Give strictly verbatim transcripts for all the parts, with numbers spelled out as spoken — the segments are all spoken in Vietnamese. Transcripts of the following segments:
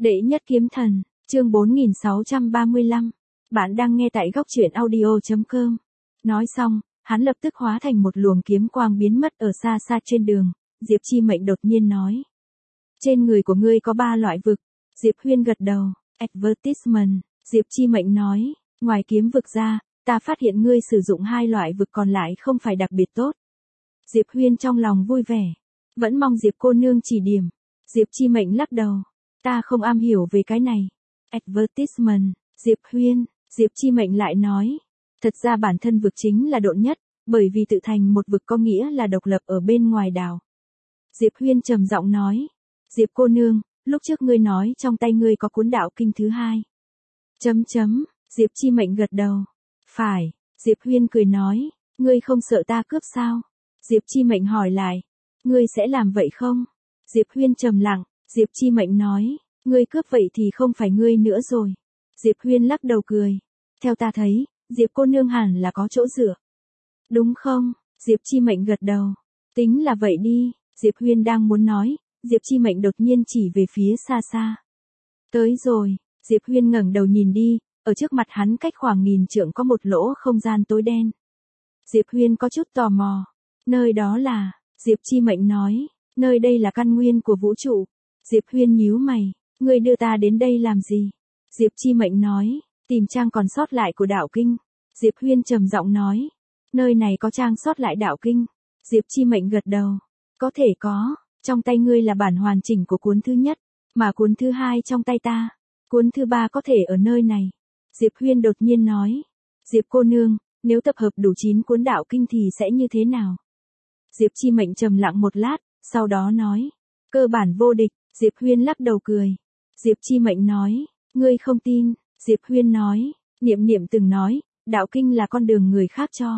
Đệ nhất kiếm thần, chương bốn nghìn sáu trăm ba mươi lăm. Bạn đang nghe tại góc truyện audio chấm com. Nói xong, hắn lập tức hóa thành một luồng kiếm quang biến mất ở xa xa trên đường. Diệp Chi Mệnh đột nhiên nói. Trên người của ngươi có ba loại vực. Diệp Huyên gật đầu. Advertisement, Diệp Chi Mệnh nói. Ngoài kiếm vực ra, ta phát hiện ngươi sử dụng hai loại vực còn lại không phải đặc biệt tốt. Diệp Huyên trong lòng vui vẻ. Vẫn mong Diệp cô nương chỉ điểm. Diệp Chi Mệnh lắc đầu. Ta không am hiểu về cái này. Advertisement, Diệp Huyên, Diệp Chi Mệnh lại nói. Thật ra bản thân vực chính là độn nhất, bởi vì tự thành một vực có nghĩa là độc lập ở bên ngoài đảo. Diệp Huyên trầm giọng nói. Diệp cô nương, lúc trước ngươi nói trong tay ngươi có cuốn đạo kinh thứ hai. Chấm chấm, Diệp Chi Mệnh gật đầu. Phải, Diệp Huyên cười nói. Ngươi không sợ ta cướp sao? Diệp Chi Mệnh hỏi lại. Ngươi sẽ làm vậy không? Diệp Huyên trầm lặng. Diệp Chi Mệnh nói, ngươi cướp vậy thì không phải ngươi nữa rồi. Diệp Huyên lắc đầu cười. Theo ta thấy, Diệp cô nương hẳn là có chỗ dựa. Đúng không? Diệp Chi Mệnh gật đầu. Tính là vậy đi, Diệp Huyên đang muốn nói, Diệp Chi Mệnh đột nhiên chỉ về phía xa xa. Tới rồi, Diệp Huyên ngẩng đầu nhìn đi, ở trước mặt hắn cách khoảng nghìn trượng có một lỗ không gian tối đen. Diệp Huyên có chút tò mò. Nơi đó là, Diệp Chi Mệnh nói, nơi đây là căn nguyên của vũ trụ. Diệp Huyên nhíu mày, ngươi đưa ta đến đây làm gì? Diệp Chi Mệnh nói, tìm trang còn sót lại của đạo kinh. Diệp Huyên trầm giọng nói, nơi này có trang sót lại đạo kinh. Diệp Chi Mệnh gật đầu, có thể có, trong tay ngươi là bản hoàn chỉnh của cuốn thứ nhất, mà cuốn thứ hai trong tay ta, cuốn thứ ba có thể ở nơi này. Diệp Huyên đột nhiên nói, Diệp cô nương, nếu tập hợp đủ chín cuốn đạo kinh thì sẽ như thế nào? Diệp Chi Mệnh trầm lặng một lát, sau đó nói, cơ bản vô địch. Diệp Huyên lắc đầu cười. Diệp Chi Mệnh nói, ngươi không tin. Diệp Huyên nói, Niệm Niệm từng nói, đạo kinh là con đường người khác cho.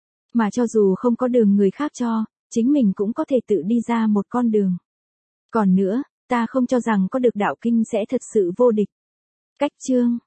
Mà cho dù không có đường người khác cho, chính mình cũng có thể tự đi ra một con đường. Còn nữa, ta không cho rằng có được đạo kinh sẽ thật sự vô địch. Cách chương